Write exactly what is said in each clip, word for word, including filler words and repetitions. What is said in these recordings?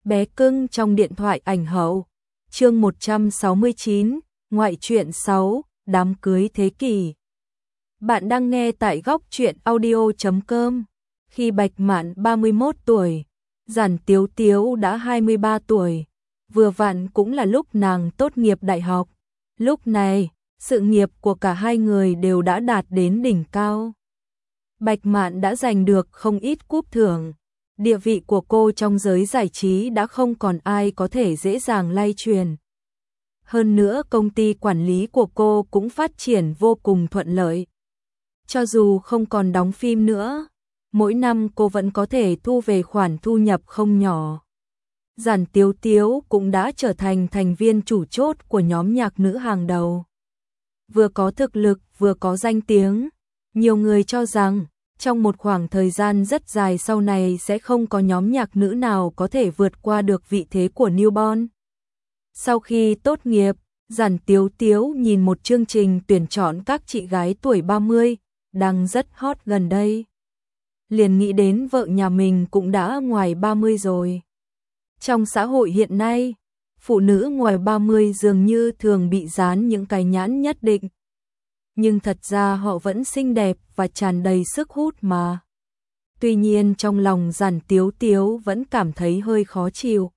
Bé cưng trong điện thoại ảnh hậu. Chương một trăm sáu mươi chín, ngoại truyện sáu, đám cưới thế kỷ. Bạn đang nghe tại góc truyện audio chấm com. Khi Bạch Mạn ba mươi mốt tuổi, Giản Tiếu Tiếu đã hai mươi ba tuổi, vừa vặn cũng là lúc nàng tốt nghiệp đại học. Lúc này, sự nghiệp của cả hai người đều đã đạt đến đỉnh cao. Bạch Mạn đã giành được không ít cúp thưởng. Địa vị của cô trong giới giải trí đã không còn ai có thể dễ dàng lay truyền. Hơn nữa công ty quản lý của cô cũng phát triển vô cùng thuận lợi. Cho dù không còn đóng phim nữa, mỗi năm cô vẫn có thể thu về khoản thu nhập không nhỏ. Giản Tiếu Tiếu cũng đã trở thành thành viên chủ chốt của nhóm nhạc nữ hàng đầu. Vừa có thực lực vừa có danh tiếng, nhiều người cho rằng trong một khoảng thời gian rất dài sau này sẽ không có nhóm nhạc nữ nào có thể vượt qua được vị thế của Newborn. Sau khi tốt nghiệp, Giản Tiếu Tiếu nhìn một chương trình tuyển chọn các chị gái tuổi ba mươi, đang rất hot gần đây. Liền nghĩ đến vợ nhà mình cũng đã ngoài ba mươi rồi. Trong xã hội hiện nay, phụ nữ ngoài ba mươi dường như thường bị dán những cái nhãn nhất định. Nhưng thật ra họ vẫn xinh đẹp và tràn đầy sức hút mà. Tuy nhiên trong lòng Giản Tiếu Tiếu vẫn cảm thấy hơi khó chịu.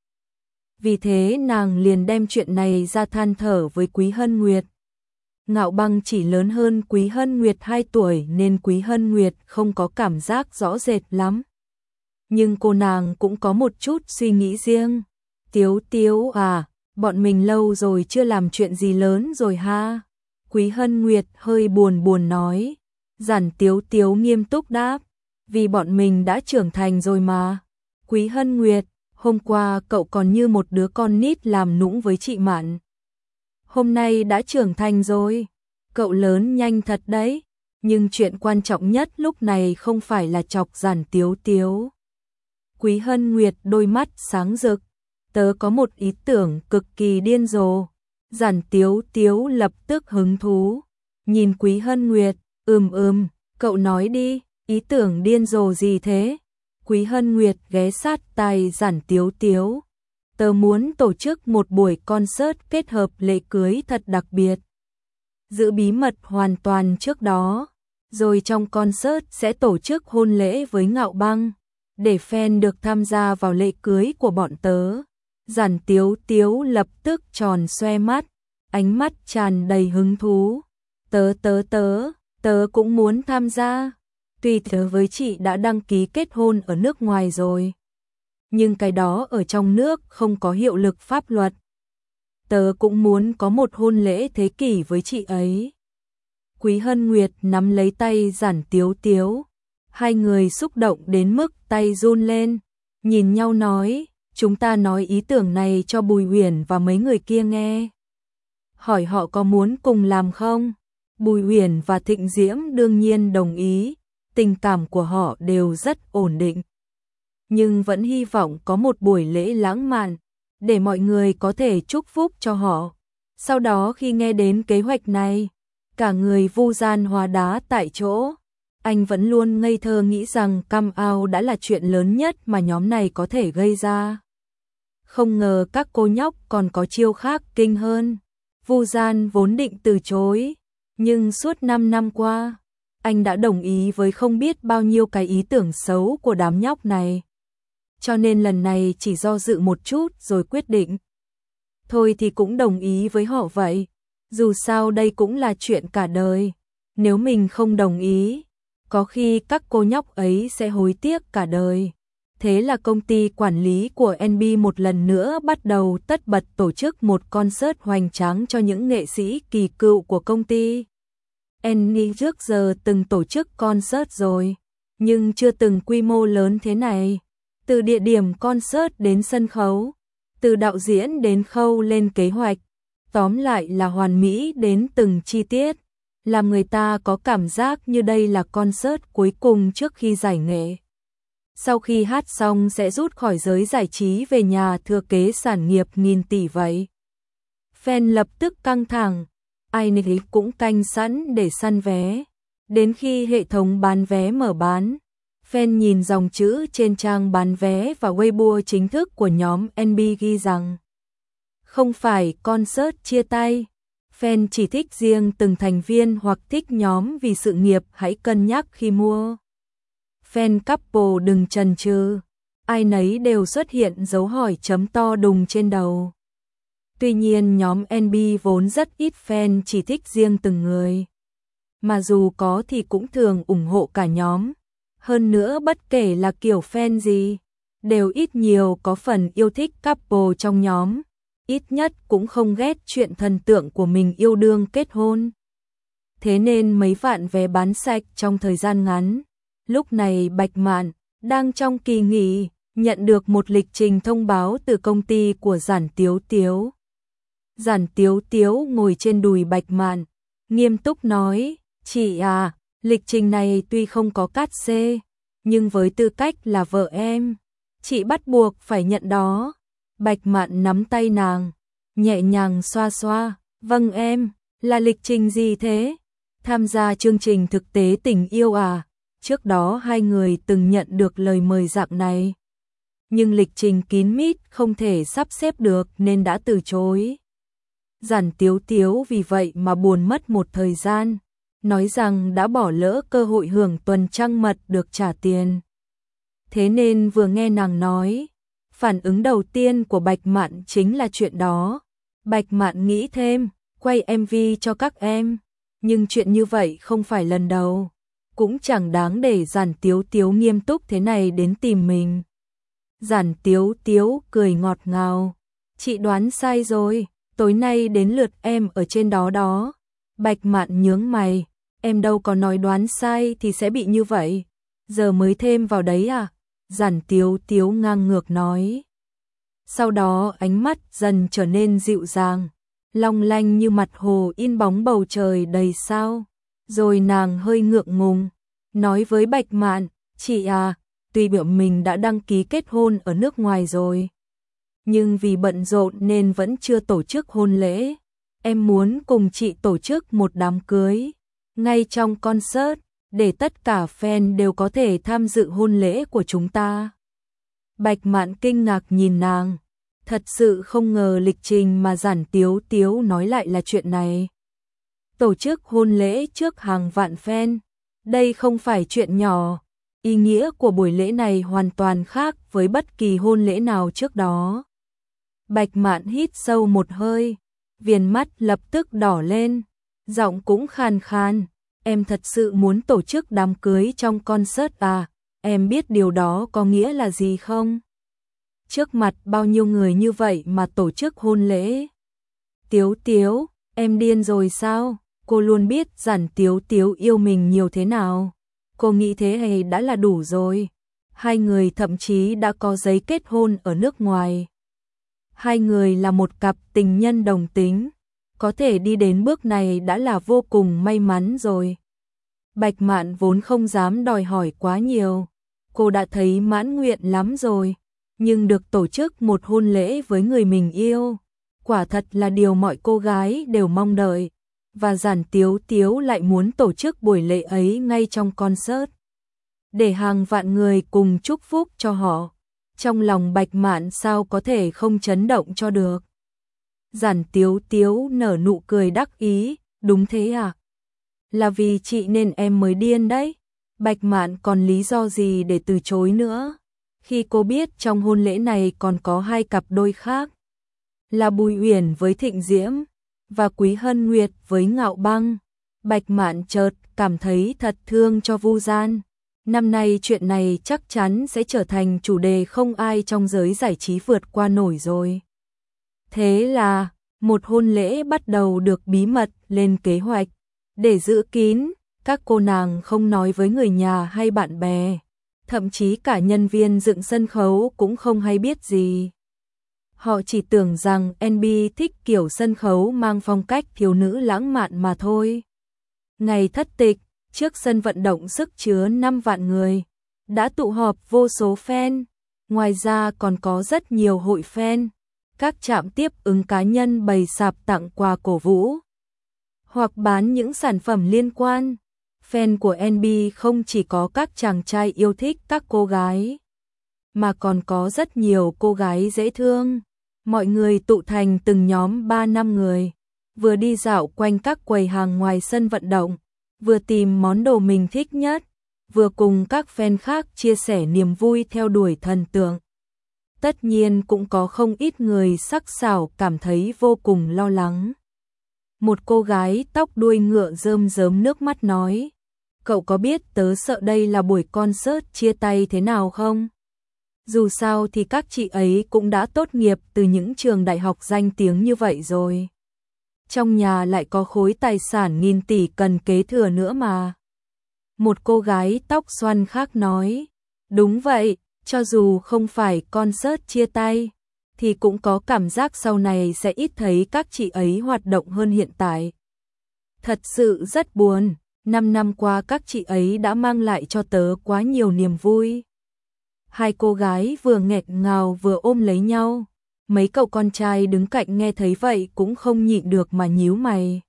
Vì thế nàng liền đem chuyện này ra than thở với Quý Hân Nguyệt. Ngạo Băng chỉ lớn hơn Quý Hân Nguyệt hai tuổi nên Quý Hân Nguyệt không có cảm giác rõ rệt lắm. Nhưng cô nàng cũng có một chút suy nghĩ riêng. Tiếu Tiếu à, bọn mình lâu rồi chưa làm chuyện gì lớn rồi ha. Quý Hân Nguyệt hơi buồn buồn nói. Giản Tiếu Tiếu nghiêm túc đáp. Vì bọn mình đã trưởng thành rồi mà. Quý Hân Nguyệt, hôm qua cậu còn như một đứa con nít làm nũng với chị Mạn. Hôm nay đã trưởng thành rồi. Cậu lớn nhanh thật đấy. Nhưng chuyện quan trọng nhất lúc này không phải là chọc Giản Tiếu Tiếu. Quý Hân Nguyệt đôi mắt sáng rực. Tớ có một ý tưởng cực kỳ điên rồ. Giản Tiếu Tiếu lập tức hứng thú. Nhìn Quý Hân Nguyệt, ừm ừm, cậu nói đi, ý tưởng điên rồ gì thế? Quý Hân Nguyệt ghé sát tai Giản Tiếu Tiếu. Tớ muốn tổ chức một buổi concert kết hợp lễ cưới thật đặc biệt. Giữ bí mật hoàn toàn trước đó. Rồi trong concert sẽ tổ chức hôn lễ với Ngạo Băng. Để fan được tham gia vào lễ cưới của bọn tớ. Giản Tiếu Tiếu lập tức tròn xoe mắt, ánh mắt tràn đầy hứng thú. Tớ tớ tớ, tớ cũng muốn tham gia. Tuy tớ với chị đã đăng ký kết hôn ở nước ngoài rồi. Nhưng cái đó ở trong nước không có hiệu lực pháp luật. Tớ cũng muốn có một hôn lễ thế kỷ với chị ấy. Quý Hân Nguyệt nắm lấy tay Giản Tiếu Tiếu. Hai người xúc động đến mức tay run lên, nhìn nhau nói. Chúng ta nói ý tưởng này cho Bùi Uyển và mấy người kia nghe. Hỏi họ có muốn cùng làm không? Bùi Uyển và Thịnh Diễm đương nhiên đồng ý, tình cảm của họ đều rất ổn định. Nhưng vẫn hy vọng có một buổi lễ lãng mạn, để mọi người có thể chúc phúc cho họ. Sau đó khi nghe đến kế hoạch này, cả người vu gian hóa đá tại chỗ. Anh vẫn luôn ngây thơ nghĩ rằng come out đã là chuyện lớn nhất mà nhóm này có thể gây ra. Không ngờ các cô nhóc còn có chiêu khác kinh hơn. Vu Gian vốn định từ chối, nhưng suốt năm năm qua, anh đã đồng ý với không biết bao nhiêu cái ý tưởng xấu của đám nhóc này. Cho nên lần này chỉ do dự một chút rồi quyết định. Thôi thì cũng đồng ý với họ vậy. Dù sao đây cũng là chuyện cả đời. Nếu mình không đồng ý, có khi các cô nhóc ấy sẽ hối tiếc cả đời. Thế là công ty quản lý của en bê một lần nữa bắt đầu tất bật tổ chức một concert hoành tráng cho những nghệ sĩ kỳ cựu của công ty. en bê trước giờ từng tổ chức concert rồi, nhưng chưa từng quy mô lớn thế này. Từ địa điểm concert đến sân khấu, từ đạo diễn đến khâu lên kế hoạch, tóm lại là hoàn mỹ đến từng chi tiết, làm người ta có cảm giác như đây là concert cuối cùng trước khi giải nghệ. Sau khi hát xong sẽ rút khỏi giới giải trí về nhà thừa kế sản nghiệp nghìn tỷ vậy. Fan lập tức căng thẳng, ai nấy cũng canh sẵn để săn vé. Đến khi hệ thống bán vé mở bán, Fan nhìn dòng chữ trên trang bán vé và Weibo chính thức của nhóm en bê ghi rằng không phải concert chia tay. Fan chỉ thích riêng từng thành viên hoặc thích nhóm vì sự nghiệp hãy cân nhắc khi mua. Fan couple đừng chần chừ. Ai nấy đều xuất hiện dấu hỏi chấm to đùng trên đầu. Tuy nhiên nhóm en bê vốn rất ít fan chỉ thích riêng từng người. Mà dù có thì cũng thường ủng hộ cả nhóm. Hơn nữa bất kể là kiểu fan gì, đều ít nhiều có phần yêu thích couple trong nhóm. Ít nhất cũng không ghét chuyện thần tượng của mình yêu đương kết hôn. Thế nên mấy vạn vé bán sạch trong thời gian ngắn. Lúc này Bạch Mạn đang trong kỳ nghỉ, nhận được một lịch trình thông báo từ công ty của Giản Tiếu Tiếu. Giản Tiếu Tiếu ngồi trên đùi Bạch Mạn, nghiêm túc nói, chị à, lịch trình này tuy không có cát xê, nhưng với tư cách là vợ em, chị bắt buộc phải nhận đó. Bạch Mạn nắm tay nàng, nhẹ nhàng xoa xoa, vâng em, là lịch trình gì thế? Tham gia chương trình thực tế tình yêu à? Trước đó hai người từng nhận được lời mời dạng này. Nhưng lịch trình kín mít không thể sắp xếp được nên đã từ chối. Giản Tiếu Tiếu vì vậy mà buồn mất một thời gian, nói rằng đã bỏ lỡ cơ hội hưởng tuần trăng mật được trả tiền. Thế nên vừa nghe nàng nói, phản ứng đầu tiên của Bạch Mạn chính là chuyện đó. Bạch Mạn nghĩ thêm, quay em vê cho các em, nhưng chuyện như vậy không phải lần đầu, cũng chẳng đáng để Giản Tiếu Tiếu nghiêm túc thế này đến tìm mình. Giản Tiếu Tiếu cười ngọt ngào, chị đoán sai rồi, tối nay đến lượt em ở trên đó đó. Bạch Mạn nhướng mày, em đâu có nói đoán sai thì sẽ bị như vậy, giờ mới thêm vào đấy à? Giản Tiếu Tiếu ngang ngược nói. Sau đó ánh mắt dần trở nên dịu dàng, long lanh như mặt hồ in bóng bầu trời đầy sao. Rồi nàng hơi ngượng ngùng, nói với Bạch Mạn, chị à, tuy biểu mình đã đăng ký kết hôn ở nước ngoài rồi, nhưng vì bận rộn nên vẫn chưa tổ chức hôn lễ. Em muốn cùng chị tổ chức một đám cưới, ngay trong concert, để tất cả fan đều có thể tham dự hôn lễ của chúng ta. Bạch Mạn kinh ngạc nhìn nàng, thật sự không ngờ lịch trình mà Giản Tiếu Tiếu nói lại là chuyện này. Tổ chức hôn lễ trước hàng vạn fan, đây không phải chuyện nhỏ. Ý nghĩa của buổi lễ này hoàn toàn khác với bất kỳ hôn lễ nào trước đó. Bạch Mạn hít sâu một hơi, viền mắt lập tức đỏ lên, giọng cũng khàn khàn. Em thật sự muốn tổ chức đám cưới trong concert à? Em biết điều đó có nghĩa là gì không? Trước mặt bao nhiêu người như vậy mà tổ chức hôn lễ? Tiếu Tiếu, em điên rồi sao? Cô luôn biết Giản Tiếu Tiếu yêu mình nhiều thế nào. Cô nghĩ thế hay đã là đủ rồi. Hai người thậm chí đã có giấy kết hôn ở nước ngoài. Hai người là một cặp tình nhân đồng tính. Có thể đi đến bước này đã là vô cùng may mắn rồi. Bạch Mạn vốn không dám đòi hỏi quá nhiều. Cô đã thấy mãn nguyện lắm rồi. Nhưng được tổ chức một hôn lễ với người mình yêu, quả thật là điều mọi cô gái đều mong đợi. Và Giản Tiếu Tiếu lại muốn tổ chức buổi lễ ấy ngay trong concert, để hàng vạn người cùng chúc phúc cho họ. Trong lòng Bạch Mạn sao có thể không chấn động cho được. Giản Tiếu Tiếu nở nụ cười đắc ý, đúng thế à? Là vì chị nên em mới điên đấy. Bạch Mạn còn lý do gì để từ chối nữa? Khi cô biết trong hôn lễ này còn có hai cặp đôi khác, là Bùi Uyển với Thịnh Diễm và Quý Hân Nguyệt với Ngạo Băng, Bạch Mạn chợt cảm thấy thật thương cho Vu Gian. Năm nay chuyện này chắc chắn sẽ trở thành chủ đề không ai trong giới giải trí vượt qua nổi rồi. Thế là, một hôn lễ bắt đầu được bí mật lên kế hoạch. Để giữ kín, các cô nàng không nói với người nhà hay bạn bè. Thậm chí cả nhân viên dựng sân khấu cũng không hay biết gì. Họ chỉ tưởng rằng en bê thích kiểu sân khấu mang phong cách thiếu nữ lãng mạn mà thôi. Ngày thất tịch, trước sân vận động sức chứa năm vạn người, đã tụ họp vô số fan. Ngoài ra còn có rất nhiều hội fan. Các trạm tiếp ứng cá nhân bày sạp tặng quà cổ vũ, hoặc bán những sản phẩm liên quan. Fan của en bê không chỉ có các chàng trai yêu thích các cô gái, mà còn có rất nhiều cô gái dễ thương. Mọi người tụ thành từng nhóm ba năm người, vừa đi dạo quanh các quầy hàng ngoài sân vận động, vừa tìm món đồ mình thích nhất, vừa cùng các fan khác chia sẻ niềm vui theo đuổi thần tượng. Tất nhiên cũng có không ít người sắc sảo cảm thấy vô cùng lo lắng. Một cô gái tóc đuôi ngựa rơm rớm nước mắt nói: "Cậu có biết tớ sợ đây là buổi concert chia tay thế nào không? Dù sao thì các chị ấy cũng đã tốt nghiệp từ những trường đại học danh tiếng như vậy rồi. Trong nhà lại có khối tài sản nghìn tỷ cần kế thừa nữa mà." Một cô gái tóc xoăn khác nói: "Đúng vậy, cho dù không phải concert chia tay, thì cũng có cảm giác sau này sẽ ít thấy các chị ấy hoạt động hơn hiện tại. Thật sự rất buồn, năm năm qua các chị ấy đã mang lại cho tớ quá nhiều niềm vui." Hai cô gái vừa nghẹn ngào vừa ôm lấy nhau. Mấy cậu con trai đứng cạnh nghe thấy vậy cũng không nhịn được mà nhíu mày.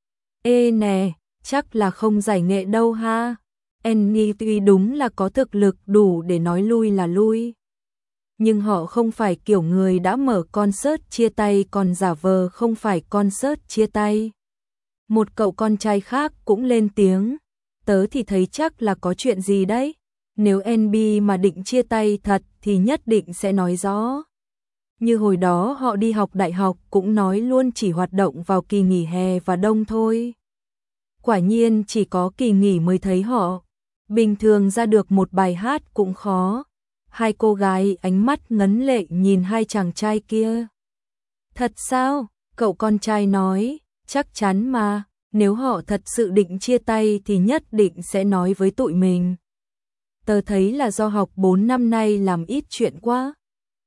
"Ê nè, chắc là không giải nghệ đâu ha. Annie tuy đúng là có thực lực đủ để nói lui là lui, nhưng họ không phải kiểu người đã mở concert chia tay còn giả vờ không phải concert chia tay." Một cậu con trai khác cũng lên tiếng: "Tớ thì thấy chắc là có chuyện gì đấy. Nếu en bê mà định chia tay thật thì nhất định sẽ nói rõ. Như hồi đó họ đi học đại học cũng nói luôn chỉ hoạt động vào kỳ nghỉ hè và đông thôi. Quả nhiên chỉ có kỳ nghỉ mới thấy họ. Bình thường ra được một bài hát cũng khó." Hai cô gái ánh mắt ngấn lệ nhìn hai chàng trai kia. "Thật sao?" Cậu con trai nói: "Chắc chắn mà, nếu họ thật sự định chia tay thì nhất định sẽ nói với tụi mình. Tớ thấy là do học bốn năm nay làm ít chuyện quá,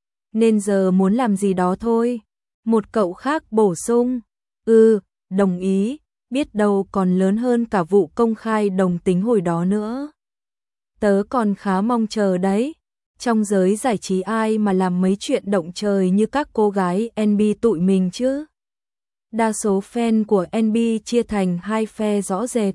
nên giờ muốn làm gì đó thôi." Một cậu khác bổ sung: "Ừ, đồng ý, biết đâu còn lớn hơn cả vụ công khai đồng tính hồi đó nữa. Tớ còn khá mong chờ đấy. Trong giới giải trí ai mà làm mấy chuyện động trời như các cô gái en bê tụi mình chứ." Đa số fan của en bê chia thành hai phe rõ rệt.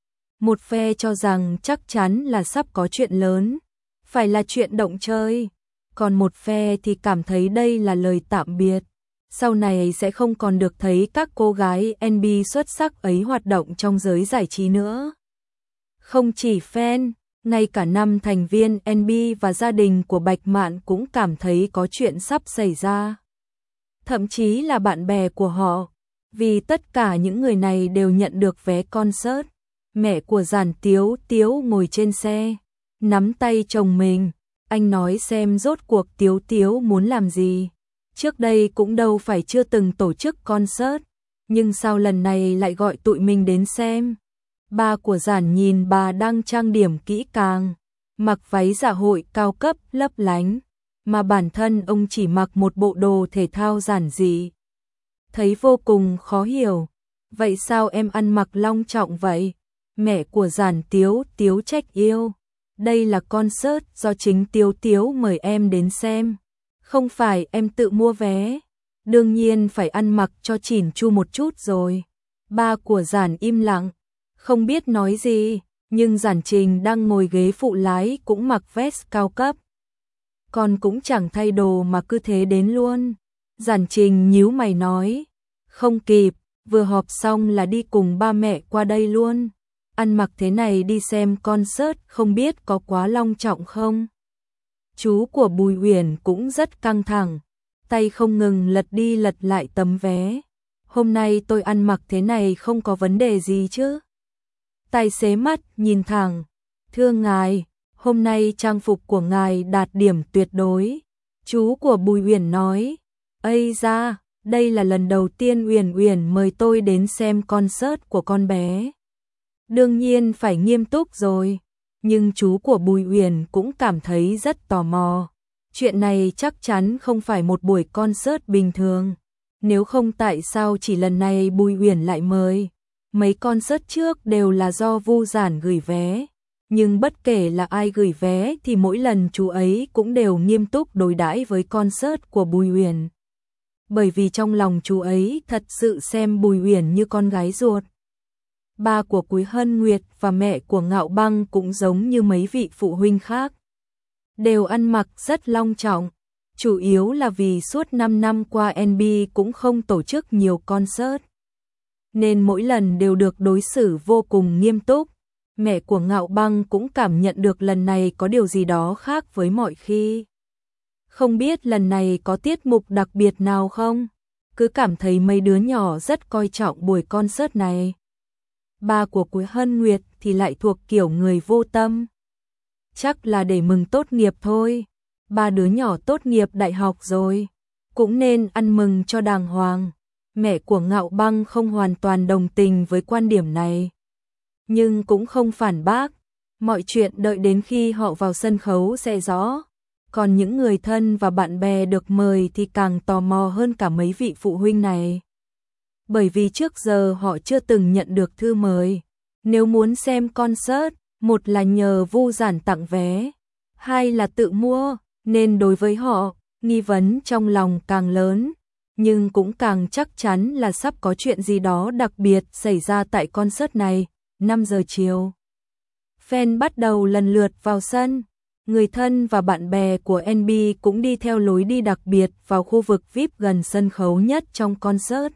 Một phe cho rằng chắc chắn là sắp có chuyện lớn, phải là chuyện động trời. Còn một phe thì cảm thấy đây là lời tạm biệt. Sau này sẽ không còn được thấy các cô gái en bê xuất sắc ấy hoạt động trong giới giải trí nữa. Không chỉ fan, ngay cả năm thành viên en bê và gia đình của Bạch Mạn cũng cảm thấy có chuyện sắp xảy ra. Thậm chí là bạn bè của họ, vì tất cả những người này đều nhận được vé concert. Mẹ của Giản Tiếu Tiếu ngồi trên xe, nắm tay chồng mình. Anh nói xem rốt cuộc Tiếu Tiếu muốn làm gì. Trước đây cũng đâu phải chưa từng tổ chức concert, nhưng sao lần này lại gọi tụi mình đến xem. Ba của Giản nhìn bà đang trang điểm kỹ càng, mặc váy dạ hội cao cấp lấp lánh, mà bản thân ông chỉ mặc một bộ đồ thể thao giản dị. Thấy vô cùng khó hiểu. Vậy sao em ăn mặc long trọng vậy? Mẹ của Giản Tiếu Tiếu trách yêu. Đây là concert do chính Tiếu Tiếu mời em đến xem. Không phải em tự mua vé. Đương nhiên phải ăn mặc cho chỉn chu một chút rồi. Ba của Giản im lặng, không biết nói gì, nhưng Giản Trình đang ngồi ghế phụ lái cũng mặc vest cao cấp. Con cũng chẳng thay đồ mà cứ thế đến luôn. Giản Trình nhíu mày nói: "Không kịp, vừa họp xong là đi cùng ba mẹ qua đây luôn. Ăn mặc thế này đi xem concert không biết có quá long trọng không?" Chú của Bùi Uyển cũng rất căng thẳng, tay không ngừng lật đi lật lại tấm vé. "Hôm nay tôi ăn mặc thế này không có vấn đề gì chứ?" Tài xế mắt nhìn thẳng: "Thưa ngài, hôm nay trang phục của ngài đạt điểm tuyệt đối." Chú của Bùi Uyển nói: "Ây da, đây là lần đầu tiên Uyển Uyển mời tôi đến xem concert của con bé. Đương nhiên phải nghiêm túc rồi." Nhưng chú của Bùi Uyển cũng cảm thấy rất tò mò. Chuyện này chắc chắn không phải một buổi concert bình thường. Nếu không tại sao chỉ lần này Bùi Uyển lại mời? Mấy concert trước đều là do Vu Giản gửi vé. Nhưng bất kể là ai gửi vé thì mỗi lần chú ấy cũng đều nghiêm túc đối đãi với concert của Bùi Uyển. Bởi vì trong lòng chú ấy thật sự xem Bùi Uyển như con gái ruột. Ba của Quý Hân Nguyệt và mẹ của Ngạo Băng cũng giống như mấy vị phụ huynh khác, đều ăn mặc rất long trọng, chủ yếu là vì suốt năm năm qua en bê cũng không tổ chức nhiều concert, nên mỗi lần đều được đối xử vô cùng nghiêm túc. Mẹ của Ngạo Băng cũng cảm nhận được lần này có điều gì đó khác với mọi khi. Không biết lần này có tiết mục đặc biệt nào không? Cứ cảm thấy mấy đứa nhỏ rất coi trọng buổi concert này. Ba của Quý Hân Nguyệt thì lại thuộc kiểu người vô tâm. Chắc là để mừng tốt nghiệp thôi. Ba đứa nhỏ tốt nghiệp đại học rồi, cũng nên ăn mừng cho đàng hoàng. Mẹ của Ngạo Băng không hoàn toàn đồng tình với quan điểm này, nhưng cũng không phản bác. Mọi chuyện đợi đến khi họ vào sân khấu sẽ rõ. Còn những người thân và bạn bè được mời thì càng tò mò hơn cả mấy vị phụ huynh này. Bởi vì trước giờ họ chưa từng nhận được thư mời. Nếu muốn xem concert, một là nhờ Vu Giản tặng vé, hai là tự mua, nên đối với họ, nghi vấn trong lòng càng lớn, nhưng cũng càng chắc chắn là sắp có chuyện gì đó đặc biệt xảy ra tại concert này. năm giờ chiều, fan bắt đầu lần lượt vào sân. Người thân và bạn bè của en bê cũng đi theo lối đi đặc biệt vào khu vực vi ai pi gần sân khấu nhất trong concert.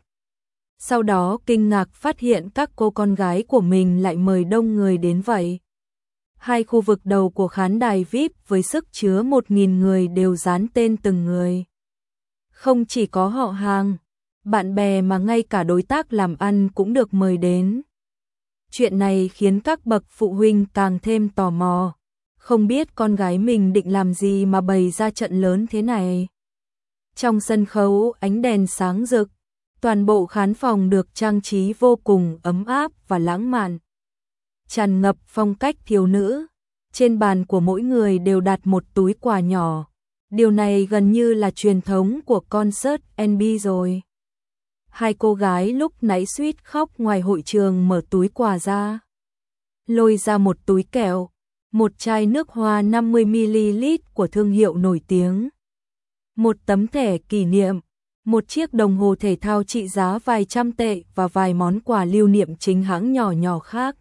Sau đó kinh ngạc phát hiện các cô con gái của mình lại mời đông người đến vậy. Hai khu vực đầu của khán đài vi ai pi với sức chứa một nghìn người đều dán tên từng người. Không chỉ có họ hàng, bạn bè mà ngay cả đối tác làm ăn cũng được mời đến. Chuyện này khiến các bậc phụ huynh càng thêm tò mò. Không biết con gái mình định làm gì mà bày ra trận lớn thế này. Trong sân khấu ánh đèn sáng rực, toàn bộ khán phòng được trang trí vô cùng ấm áp và lãng mạn, tràn ngập phong cách thiếu nữ. Trên bàn của mỗi người đều đặt một túi quà nhỏ. Điều này gần như là truyền thống của concert en bê rồi. Hai cô gái lúc nãy suýt khóc ngoài hội trường mở túi quà ra, lôi ra một túi kẹo, một chai nước hoa năm mươi mi li lít của thương hiệu nổi tiếng, một tấm thẻ kỷ niệm, một chiếc đồng hồ thể thao trị giá vài trăm tệ và vài món quà lưu niệm chính hãng nhỏ nhỏ khác.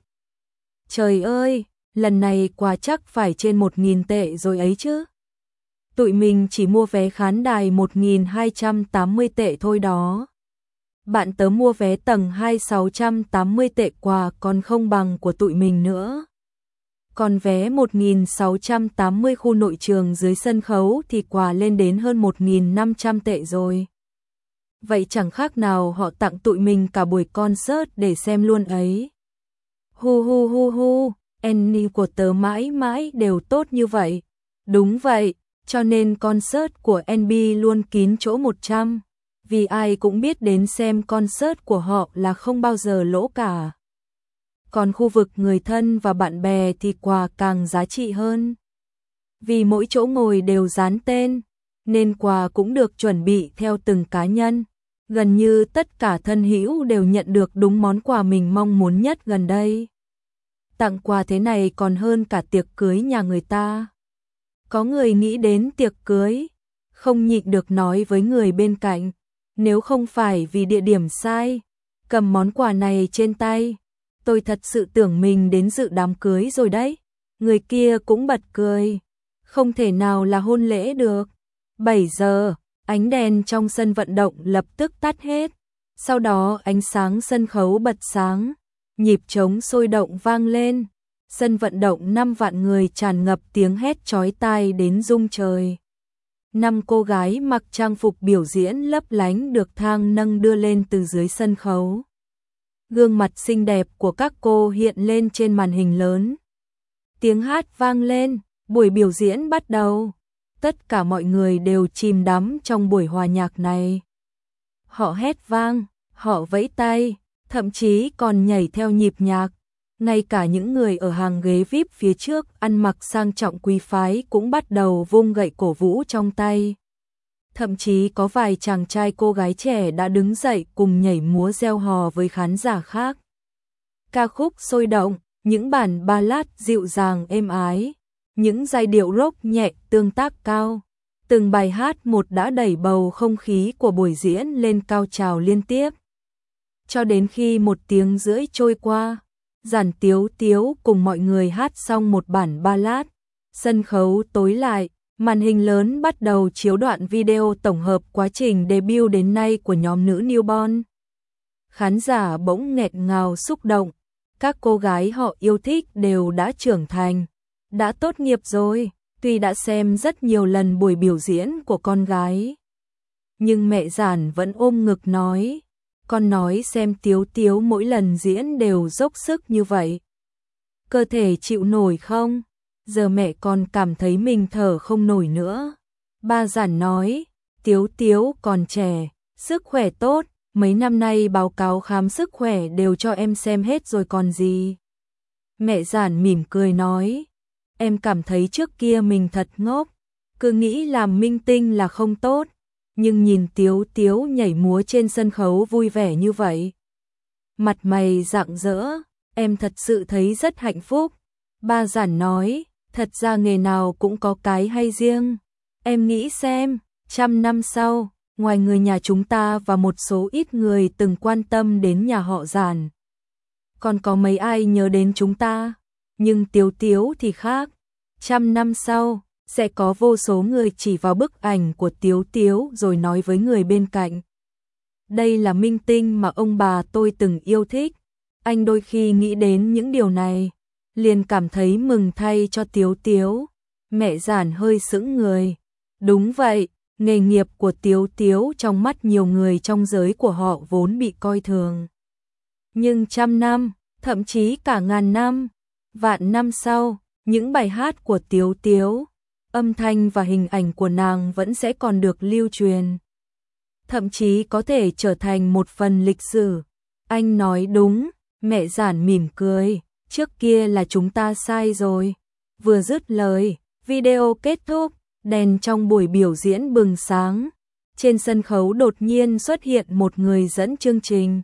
Trời ơi, lần này quà chắc phải trên một nghìn tệ rồi ấy chứ. Tụi mình chỉ mua vé khán đài một nghìn hai trăm tám mươi tệ thôi đó. Bạn tớ mua vé tầng hai sáu trăm tám mươi tệ, quà còn không bằng của tụi mình nữa. Còn vé một nghìn sáu trăm tám mươi khu nội trường dưới sân khấu thì quà lên đến hơn một nghìn năm trăm tệ rồi. Vậy chẳng khác nào họ tặng tụi mình cả buổi concert để xem luôn ấy. Hu hu hu hu, Annie của tớ mãi mãi đều tốt như vậy. Đúng vậy, cho nên concert của en bê luôn kín chỗ một trăm. Vì ai cũng biết đến xem concert của họ là không bao giờ lỗ cả. Còn khu vực người thân và bạn bè thì quà càng giá trị hơn. Vì mỗi chỗ ngồi đều dán tên, nên quà cũng được chuẩn bị theo từng cá nhân. Gần như tất cả thân hữu đều nhận được đúng món quà mình mong muốn nhất gần đây. Tặng quà thế này còn hơn cả tiệc cưới nhà người ta. Có người nghĩ đến tiệc cưới, không nhịn được nói với người bên cạnh, nếu không phải vì địa điểm sai, cầm món quà này trên tay, tôi thật sự tưởng mình đến dự đám cưới rồi đấy. Người kia cũng bật cười, không thể nào là hôn lễ được. bảy giờ, ánh đèn trong sân vận động lập tức tắt hết, sau đó ánh sáng sân khấu bật sáng, nhịp trống sôi động vang lên. Sân vận động năm vạn người tràn ngập tiếng hét chói tai đến rung trời. Năm cô gái mặc trang phục biểu diễn lấp lánh được thang nâng đưa lên từ dưới sân khấu. Gương mặt xinh đẹp của các cô hiện lên trên màn hình lớn. Tiếng hát vang lên, buổi biểu diễn bắt đầu. Tất cả mọi người đều chìm đắm trong buổi hòa nhạc này. Họ hét vang, họ vẫy tay, thậm chí còn nhảy theo nhịp nhạc. Ngay cả những người ở hàng ghế vi ai pi phía trước ăn mặc sang trọng quý phái cũng bắt đầu vung gậy cổ vũ trong tay. Thậm chí có vài chàng trai cô gái trẻ đã đứng dậy cùng nhảy múa reo hò với khán giả khác. Ca khúc sôi động, những bản ballad dịu dàng êm ái, những giai điệu rock nhẹ tương tác cao. Từng bài hát một đã đẩy bầu không khí của buổi diễn lên cao trào liên tiếp. Cho đến khi một tiếng rưỡi trôi qua, Giản Tiếu Tiếu cùng mọi người hát xong một bản ballad, sân khấu tối lại, màn hình lớn bắt đầu chiếu đoạn video tổng hợp quá trình debut đến nay của nhóm nữ Newborn. Khán giả bỗng nghẹt ngào xúc động, các cô gái họ yêu thích đều đã trưởng thành, đã tốt nghiệp rồi, tuy đã xem rất nhiều lần buổi biểu diễn của con gái. Nhưng mẹ Giản vẫn ôm ngực nói, con nói xem Tiếu Tiếu mỗi lần diễn đều dốc sức như vậy. Cơ thể chịu nổi không? Giờ mẹ con cảm thấy mình thở không nổi nữa. Ba Giản nói, Tiếu Tiếu còn trẻ, sức khỏe tốt, mấy năm nay báo cáo khám sức khỏe đều cho em xem hết rồi còn gì. Mẹ Giản mỉm cười nói, em cảm thấy trước kia mình thật ngốc, cứ nghĩ làm minh tinh là không tốt, nhưng nhìn Tiếu Tiếu nhảy múa trên sân khấu vui vẻ như vậy, mặt mày rạng rỡ, em thật sự thấy rất hạnh phúc. Ba Giản nói, thật ra nghề nào cũng có cái hay riêng. Em nghĩ xem, trăm năm sau, ngoài người nhà chúng ta và một số ít người từng quan tâm đến nhà họ Giản, còn có mấy ai nhớ đến chúng ta? Nhưng Tiếu Tiếu thì khác. Trăm năm sau, sẽ có vô số người chỉ vào bức ảnh của Tiếu Tiếu rồi nói với người bên cạnh. Đây là minh tinh mà ông bà tôi từng yêu thích. Anh đôi khi nghĩ đến những điều này, liền cảm thấy mừng thay cho Tiếu Tiếu. Mẹ Giản hơi sững người. Đúng vậy, nghề nghiệp của Tiếu Tiếu trong mắt nhiều người trong giới của họ vốn bị coi thường. Nhưng trăm năm, thậm chí cả ngàn năm, vạn năm sau, những bài hát của Tiếu Tiếu, âm thanh và hình ảnh của nàng vẫn sẽ còn được lưu truyền. Thậm chí có thể trở thành một phần lịch sử. Anh nói đúng, mẹ Giản mỉm cười, trước kia là chúng ta sai rồi. Vừa dứt lời, video kết thúc, đèn trong buổi biểu diễn bừng sáng. Trên sân khấu đột nhiên xuất hiện một người dẫn chương trình.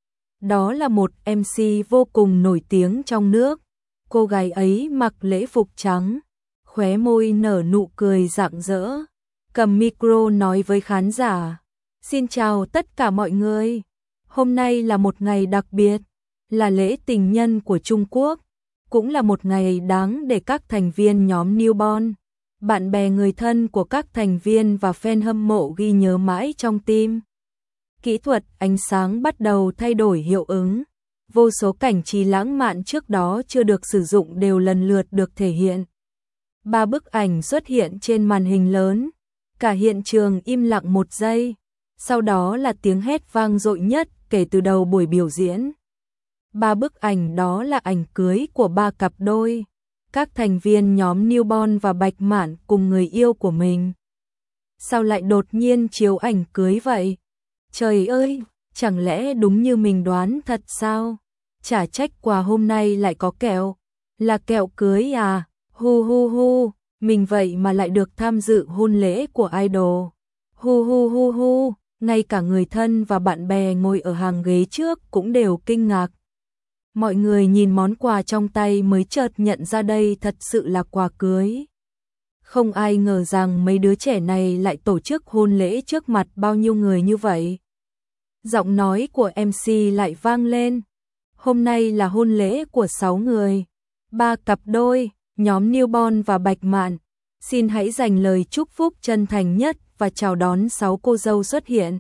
Đó là một em xê vô cùng nổi tiếng trong nước. Cô gái ấy mặc lễ phục trắng, khóe môi nở nụ cười rạng rỡ, cầm micro nói với khán giả. Xin chào tất cả mọi người. Hôm nay là một ngày đặc biệt, là lễ tình nhân của Trung Quốc, cũng là một ngày đáng để các thành viên nhóm Newborn, bạn bè người thân của các thành viên và fan hâm mộ ghi nhớ mãi trong tim. Kỹ thuật ánh sáng bắt đầu thay đổi hiệu ứng. Vô số cảnh trí lãng mạn trước đó chưa được sử dụng đều lần lượt được thể hiện. Ba bức ảnh xuất hiện trên màn hình lớn. Cả hiện trường im lặng một giây. Sau đó là tiếng hét vang dội nhất kể từ đầu buổi biểu diễn. Ba bức ảnh đó là ảnh cưới của ba cặp đôi. Các thành viên nhóm Newborn và Bạch Mạn cùng người yêu của mình. Sao lại đột nhiên chiếu ảnh cưới vậy? Trời ơi, chẳng lẽ đúng như mình đoán thật sao? Chả trách quà hôm nay lại có kẹo. Là kẹo cưới à? Hu hu hu, mình vậy mà lại được tham dự hôn lễ của idol. Hu hu hu hu, ngay cả người thân và bạn bè ngồi ở hàng ghế trước cũng đều kinh ngạc. Mọi người nhìn món quà trong tay mới chợt nhận ra đây thật sự là quà cưới. Không ai ngờ rằng mấy đứa trẻ này lại tổ chức hôn lễ trước mặt bao nhiêu người như vậy. Giọng nói của em xê lại vang lên. Hôm nay là hôn lễ của sáu người, ba cặp đôi, nhóm Newborn và Bạch Mạn. Xin hãy dành lời chúc phúc chân thành nhất và chào đón sáu cô dâu xuất hiện.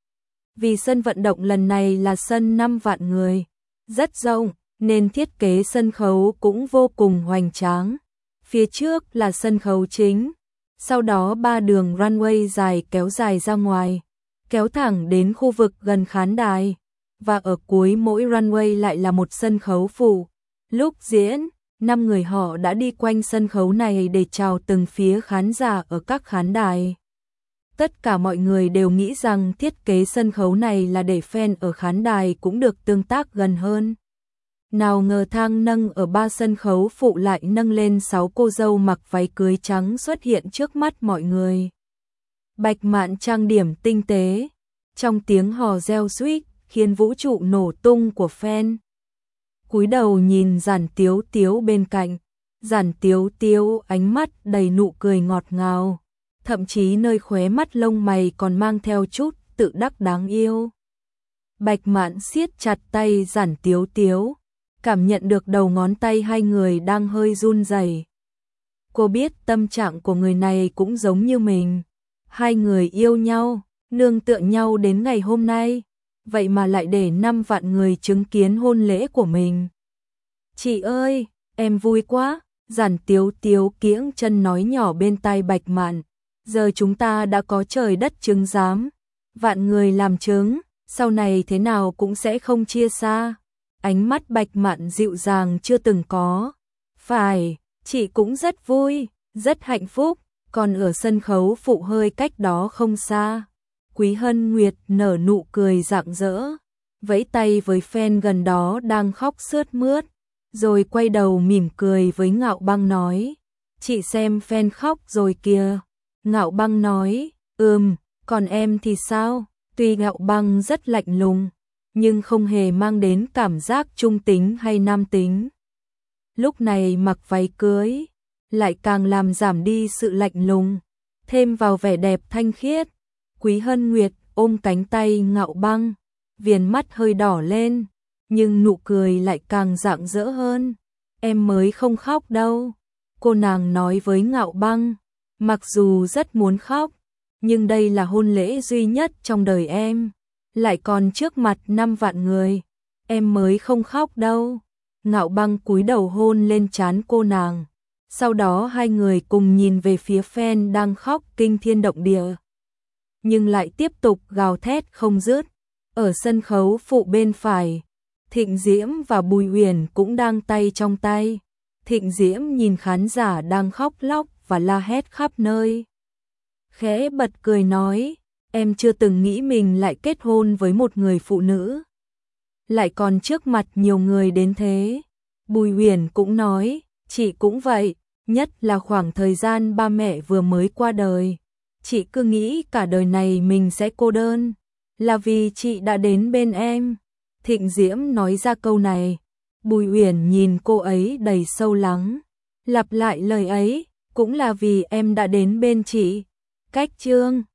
Vì sân vận động lần này là sân năm vạn người, rất rộng, nên thiết kế sân khấu cũng vô cùng hoành tráng. Phía trước là sân khấu chính, sau đó ba đường runway dài kéo dài ra ngoài, kéo thẳng đến khu vực gần khán đài, và ở cuối mỗi runway lại là một sân khấu phụ. Lúc diễn, năm người họ đã đi quanh sân khấu này để chào từng phía khán giả ở các khán đài. Tất cả mọi người đều nghĩ rằng thiết kế sân khấu này là để fan ở khán đài cũng được tương tác gần hơn. Nào ngờ thang nâng ở ba sân khấu phụ lại nâng lên sáu cô dâu mặc váy cưới trắng xuất hiện trước mắt mọi người. Bạch Mạn trang điểm tinh tế, trong tiếng hò reo suýt khiến vũ trụ nổ tung của fan. Cúi đầu nhìn Giản Tiếu Tiếu bên cạnh, Giản Tiếu Tiếu ánh mắt đầy nụ cười ngọt ngào, thậm chí nơi khóe mắt lông mày còn mang theo chút tự đắc đáng yêu. Bạch Mạn siết chặt tay Giản Tiếu Tiếu, cảm nhận được đầu ngón tay hai người đang hơi run rẩy. Cô biết tâm trạng của người này cũng giống như mình. Hai người yêu nhau, nương tựa nhau đến ngày hôm nay, vậy mà lại để năm vạn người chứng kiến hôn lễ của mình. Chị ơi, em vui quá, Giản Tiếu Tiếu kiễng chân nói nhỏ bên tai Bạch Mạn. Giờ chúng ta đã có trời đất chứng giám, vạn người làm chứng, sau này thế nào cũng sẽ không chia xa. Ánh mắt Bạch Mạn dịu dàng chưa từng có. Phải, chị cũng rất vui, rất hạnh phúc, còn ở sân khấu phụ hơi cách đó không xa. Quý Hân Nguyệt nở nụ cười rạng rỡ, vẫy tay với fan gần đó đang khóc sướt mướt, rồi quay đầu mỉm cười với Ngạo Băng nói, chị xem fan khóc rồi kìa. Ngạo Băng nói, ừm, còn em thì sao? Tuy Ngạo Băng rất lạnh lùng, nhưng không hề mang đến cảm giác trung tính hay nam tính. Lúc này mặc váy cưới, lại càng làm giảm đi sự lạnh lùng, thêm vào vẻ đẹp thanh khiết. Quý Hân Nguyệt ôm cánh tay Ngạo Băng, viền mắt hơi đỏ lên, nhưng nụ cười lại càng rạng rỡ hơn. Em mới không khóc đâu, cô nàng nói với Ngạo Băng, mặc dù rất muốn khóc, nhưng đây là hôn lễ duy nhất trong đời em, lại còn trước mặt năm vạn người, em mới không khóc đâu. Ngạo Băng cúi đầu hôn lên trán cô nàng, sau đó hai người cùng nhìn về phía fan đang khóc kinh thiên động địa, nhưng lại tiếp tục gào thét không dứt. Ở sân khấu phụ bên phải, Thịnh Diễm và Bùi Uyển cũng đang tay trong tay. Thịnh Diễm nhìn khán giả đang khóc lóc và la hét khắp nơi, khẽ bật cười nói, em chưa từng nghĩ mình lại kết hôn với một người phụ nữ, lại còn trước mặt nhiều người đến thế. Bùi Uyển cũng nói, chị cũng vậy, nhất là khoảng thời gian ba mẹ vừa mới qua đời, chị cứ nghĩ cả đời này mình sẽ cô đơn, là vì chị đã đến bên em. Thịnh Diễm nói ra câu này, Bùi Uyển nhìn cô ấy đầy sâu lắng, lặp lại lời ấy, cũng là vì em đã đến bên chị. Cách chương